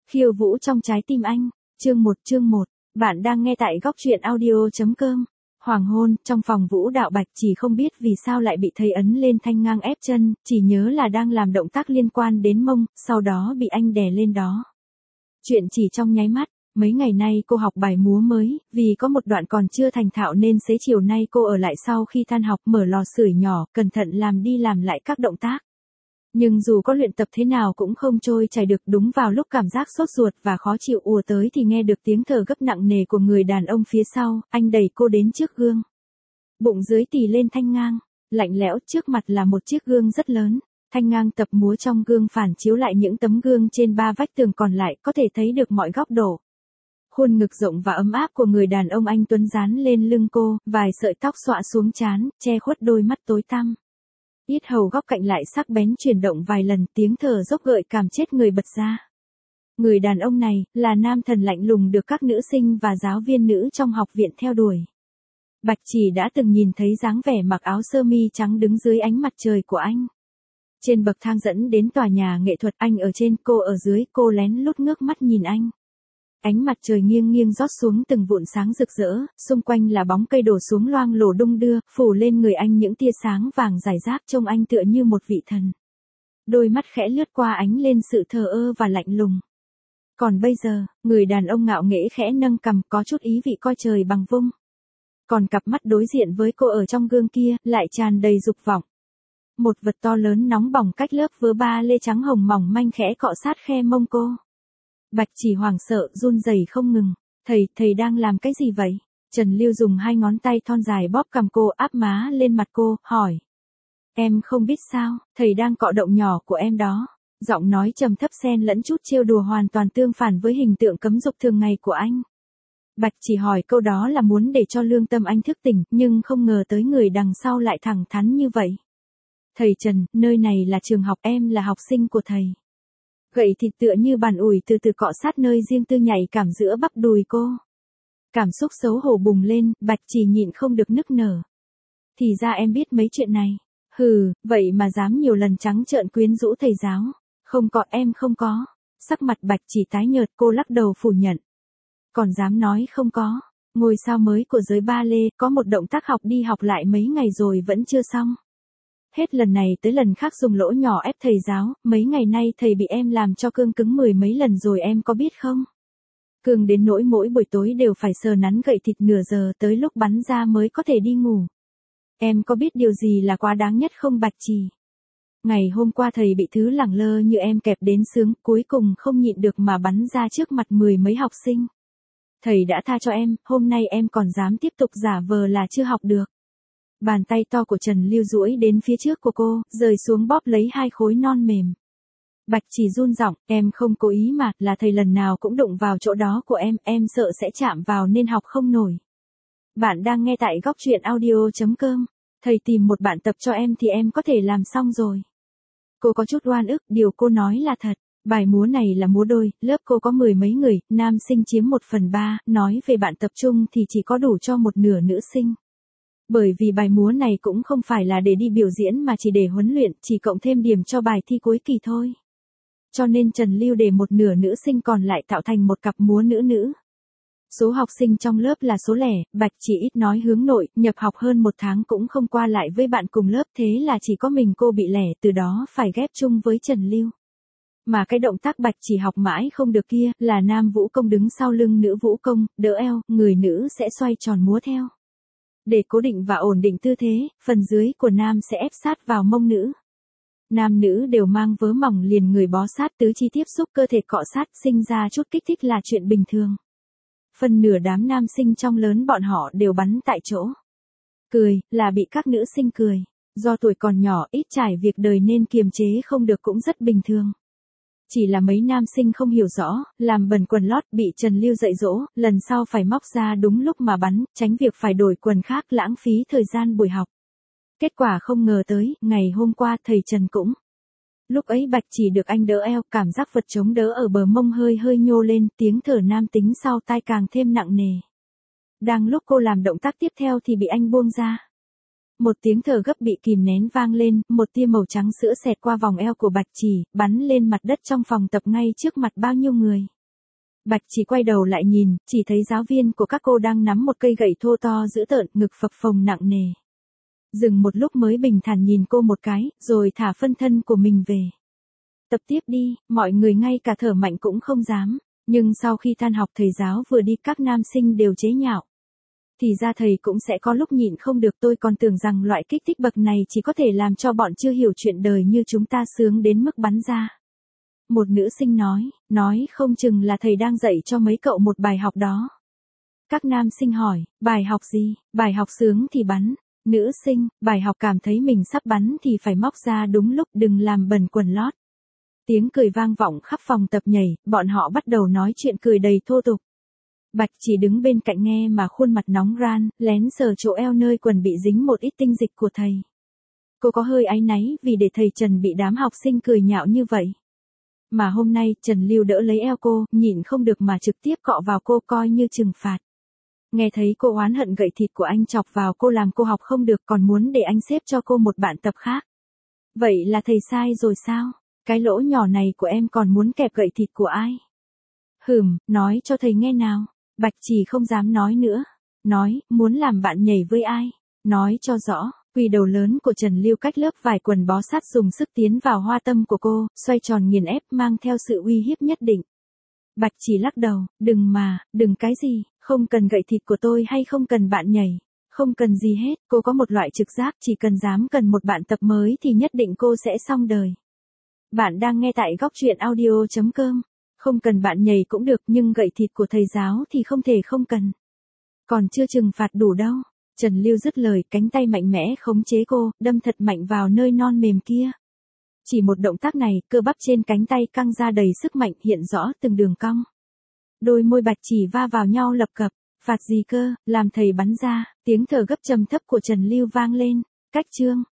Khiêu vũ trong trái tim anh, chương 1, bạn đang nghe tại góc truyện audio.com. Hoàng hôn, trong phòng vũ đạo Bạch chỉ không biết vì sao lại bị thầy ấn lên thanh ngang ép chân, chỉ nhớ là đang làm động tác liên quan đến mông, sau đó bị anh đè lên đó. Chuyện chỉ trong nháy mắt, mấy ngày nay cô học bài múa mới, vì có một đoạn còn chưa thành thạo nên xế chiều nay cô ở lại sau khi tan học mở lò sưởi nhỏ, cẩn thận làm đi làm lại các động tác. Nhưng dù có luyện tập thế nào cũng không trôi chảy được, đúng vào lúc cảm giác sốt ruột và khó chịu ùa tới thì nghe được tiếng thở gấp nặng nề của người đàn ông phía sau, anh đẩy cô đến trước gương. Bụng dưới tì lên thanh ngang, lạnh lẽo, trước mặt là một chiếc gương rất lớn. Thanh ngang tập múa trong gương phản chiếu lại những tấm gương trên ba vách tường còn lại, có thể thấy được mọi góc độ. Khuôn ngực rộng và ấm áp của người đàn ông anh tuấn dán lên lưng cô, vài sợi tóc xõa xuống trán, che khuất đôi mắt tối tăm. Yết hầu góc cạnh lại sắc bén chuyển động vài lần, tiếng thở dốc gợi cảm chết người bật ra. Người đàn ông này, là nam thần lạnh lùng được các nữ sinh và giáo viên nữ trong học viện theo đuổi. Bạch chỉ đã từng nhìn thấy dáng vẻ mặc áo sơ mi trắng đứng dưới ánh mặt trời của anh. Trên bậc thang dẫn đến tòa nhà nghệ thuật, anh ở trên, cô ở dưới, cô lén lút ngước mắt nhìn anh. Ánh mặt trời nghiêng nghiêng rót xuống từng vụn sáng rực rỡ, xung quanh là bóng cây đổ xuống loang lổ đung đưa, phủ lên người anh những tia sáng vàng rải rác, trông anh tựa như một vị thần. Đôi mắt khẽ lướt qua ánh lên sự thờ ơ và lạnh lùng. Còn bây giờ, người đàn ông ngạo nghễ khẽ nâng cằm, có chút ý vị coi trời bằng vung. Còn cặp mắt đối diện với cô ở trong gương kia, lại tràn đầy dục vọng. Một vật to lớn nóng bỏng cách lớp vớ ba lê trắng hồng mỏng manh khẽ cọ sát khe mông cô. Bạch chỉ hoảng sợ, run rẩy không ngừng. Thầy đang làm cái gì vậy? Trần Lưu dùng hai ngón tay thon dài bóp cằm cô, áp má lên mặt cô, hỏi. Em không biết sao, thầy đang cọ động nhỏ của em đó. Giọng nói trầm thấp xen lẫn chút trêu đùa hoàn toàn tương phản với hình tượng cấm dục thường ngày của anh. Bạch chỉ hỏi câu đó là muốn để cho lương tâm anh thức tỉnh, nhưng không ngờ tới người đằng sau lại thẳng thắn như vậy. Thầy Trần, nơi này là trường học, em là học sinh của thầy. Gậy thịt tựa như bàn ủi từ từ cọ sát nơi riêng tư nhạy cảm giữa bắp đùi cô. Cảm xúc xấu hổ bùng lên, Bạch chỉ nhịn không được nức nở. Thì ra em biết mấy chuyện này. Hừ, vậy mà dám nhiều lần trắng trợn quyến rũ thầy giáo. Không có, em không có. Sắc mặt Bạch chỉ tái nhợt, cô lắc đầu phủ nhận. Còn dám nói không có. Ngôi sao mới của giới ba lê, có một động tác học đi học lại mấy ngày rồi vẫn chưa xong. Hết lần này tới lần khác dùng lỗ nhỏ ép thầy giáo, mấy ngày nay thầy bị em làm cho cương cứng 10 mấy lần rồi em có biết không? Cương đến nỗi mỗi buổi tối đều phải sờ nắn gậy thịt nửa giờ, tới lúc bắn ra mới có thể đi ngủ. Em có biết điều gì là quá đáng nhất không Bạch Trì? Ngày hôm qua thầy bị thứ lẳng lơ như em kẹp đến sướng, cuối cùng không nhịn được mà bắn ra trước mặt 10 mấy học sinh. Thầy đã tha cho em, hôm nay em còn dám tiếp tục giả vờ là chưa học được. Bàn tay to của Trần Lưu duỗi đến phía trước của cô, rời xuống bóp lấy hai khối non mềm. Bạch chỉ run giọng, em không cố ý mà, là thầy lần nào cũng đụng vào chỗ đó của em sợ sẽ chạm vào nên học không nổi. Bạn đang nghe tại góc truyện audio.com, thầy tìm một bạn tập cho em thì em có thể làm xong rồi. Cô có chút oan ức, điều cô nói là thật. Bài múa này là múa đôi, lớp cô có 10 mấy người, nam sinh chiếm 1/3, nói về bạn tập trung thì chỉ có đủ cho một nửa nữ sinh. Bởi vì bài múa này cũng không phải là để đi biểu diễn mà chỉ để huấn luyện, chỉ cộng thêm điểm cho bài thi cuối kỳ thôi. Cho nên Trần Lưu để một nửa nữ sinh còn lại tạo thành một cặp múa nữ. Số học sinh trong lớp là số lẻ, Bạch chỉ ít nói hướng nội, nhập học hơn 1 tháng cũng không qua lại với bạn cùng lớp, thế là chỉ có mình cô bị lẻ, từ đó phải ghép chung với Trần Lưu. Mà cái động tác Bạch chỉ học mãi không được kia, là nam vũ công đứng sau lưng nữ vũ công, đỡ eo, người nữ sẽ xoay tròn múa theo. Để cố định và ổn định tư thế, phần dưới của nam sẽ ép sát vào mông nữ. Nam nữ đều mang vớ mỏng liền người bó sát, tứ chi tiếp xúc cơ thể cọ sát, sinh ra chút kích thích là chuyện bình thường. Phần nửa đám nam sinh trong lớn bọn họ đều bắn tại chỗ. Cười, là bị các nữ sinh cười. Do tuổi còn nhỏ, ít trải việc đời nên kiềm chế không được cũng rất bình thường. Chỉ là mấy nam sinh không hiểu rõ, làm bẩn quần lót, bị Trần Lưu dạy dỗ, lần sau phải móc ra đúng lúc mà bắn, tránh việc phải đổi quần khác lãng phí thời gian buổi học. Kết quả không ngờ tới, ngày hôm qua thầy Trần cũng. Lúc ấy Bạch chỉ được anh đỡ eo, cảm giác vật chống đỡ ở bờ mông hơi nhô lên, tiếng thở nam tính sau tai càng thêm nặng nề. Đang lúc cô làm động tác tiếp theo thì bị anh buông ra. Một tiếng thở gấp bị kìm nén vang lên, một tia màu trắng sữa xẹt qua vòng eo của Bạch chỉ, bắn lên mặt đất trong phòng tập ngay trước mặt bao nhiêu người. Bạch chỉ quay đầu lại nhìn, chỉ thấy giáo viên của các cô đang nắm một cây gậy thô to dữ tợn, ngực phập phồng nặng nề. Dừng một lúc mới bình thản nhìn cô một cái, rồi thả phân thân của mình về. Tập tiếp đi, mọi người ngay cả thở mạnh cũng không dám. Nhưng sau khi tan học thầy giáo vừa đi các nam sinh đều chế nhạo. Thì ra thầy cũng sẽ có lúc nhịn không được, tôi còn tưởng rằng loại kích thích bậc này chỉ có thể làm cho bọn chưa hiểu chuyện đời như chúng ta sướng đến mức bắn ra. Một nữ sinh nói không chừng là thầy đang dạy cho mấy cậu một bài học đó. Các nam sinh hỏi, bài học gì? Bài học sướng thì bắn. Nữ sinh, bài học cảm thấy mình sắp bắn thì phải móc ra đúng lúc, đừng làm bẩn quần lót. Tiếng cười vang vọng khắp phòng tập nhảy, bọn họ bắt đầu nói chuyện cười đầy thô tục. Bạch chỉ đứng bên cạnh nghe mà khuôn mặt nóng ran, lén sờ chỗ eo nơi quần bị dính một ít tinh dịch của thầy. Cô có hơi áy náy vì để thầy Trần bị đám học sinh cười nhạo như vậy. Mà hôm nay Trần Lưu đỡ lấy eo cô, nhịn không được mà trực tiếp cọ vào cô coi như trừng phạt. Nghe thấy cô oán hận gậy thịt của anh chọc vào cô làm cô học không được, còn muốn để anh xếp cho cô một bạn tập khác. Vậy là thầy sai rồi sao? Cái lỗ nhỏ này của em còn muốn kẹp gậy thịt của ai? Nói cho thầy nghe nào. Bạch chỉ không dám nói nữa. Nói, muốn làm bạn nhảy với ai? Nói cho rõ. Quỳ đầu lớn của Trần Lưu cách lớp vải quần bó sát dùng sức tiến vào hoa tâm của cô, xoay tròn nghiền ép mang theo sự uy hiếp nhất định. Bạch chỉ lắc đầu, đừng cái gì, không cần gậy thịt của tôi hay không cần bạn nhảy. Không cần gì hết, cô có một loại trực giác chỉ cần dám cần một bạn tập mới thì nhất định cô sẽ xong đời. Bạn đang nghe tại góc truyện audio.com. Không cần bạn nhảy cũng được nhưng gậy thịt của thầy giáo thì không thể không cần. Còn chưa trừng phạt đủ đâu. Trần Lưu dứt lời, cánh tay mạnh mẽ khống chế cô, đâm thật mạnh vào nơi non mềm kia. Chỉ một động tác này, cơ bắp trên cánh tay căng ra đầy sức mạnh, hiện rõ từng đường cong. Đôi môi Bạch chỉ va vào nhau lập cập. Phạt gì cơ, làm thầy bắn ra, tiếng thở gấp trầm thấp của Trần Lưu vang lên. Cách chương.